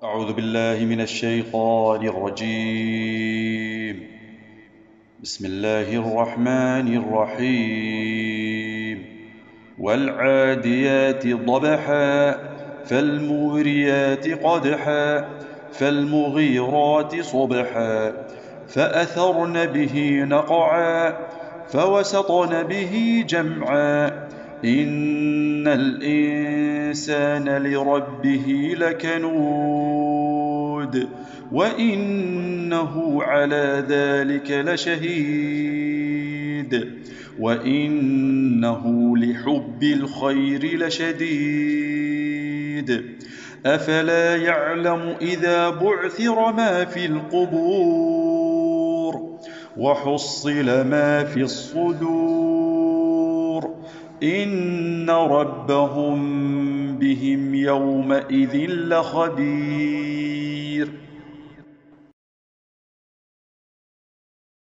أعوذ بالله من الشيطان الرجيم. بسم الله الرحمن الرحيم. والعاديات ضبحا فالموريات قدحا فالمغيرات صبحا فأثرن به نقعا فوسطن به جمعا إن الإنسان لربه لكنود وإنه على ذلك لشهيد وإنه لحب الخير لشديد أفلا يعلم إذا بعثر ما في القبور وحصل ما في الصدور إن ربهم بهم يومئذ لخبير.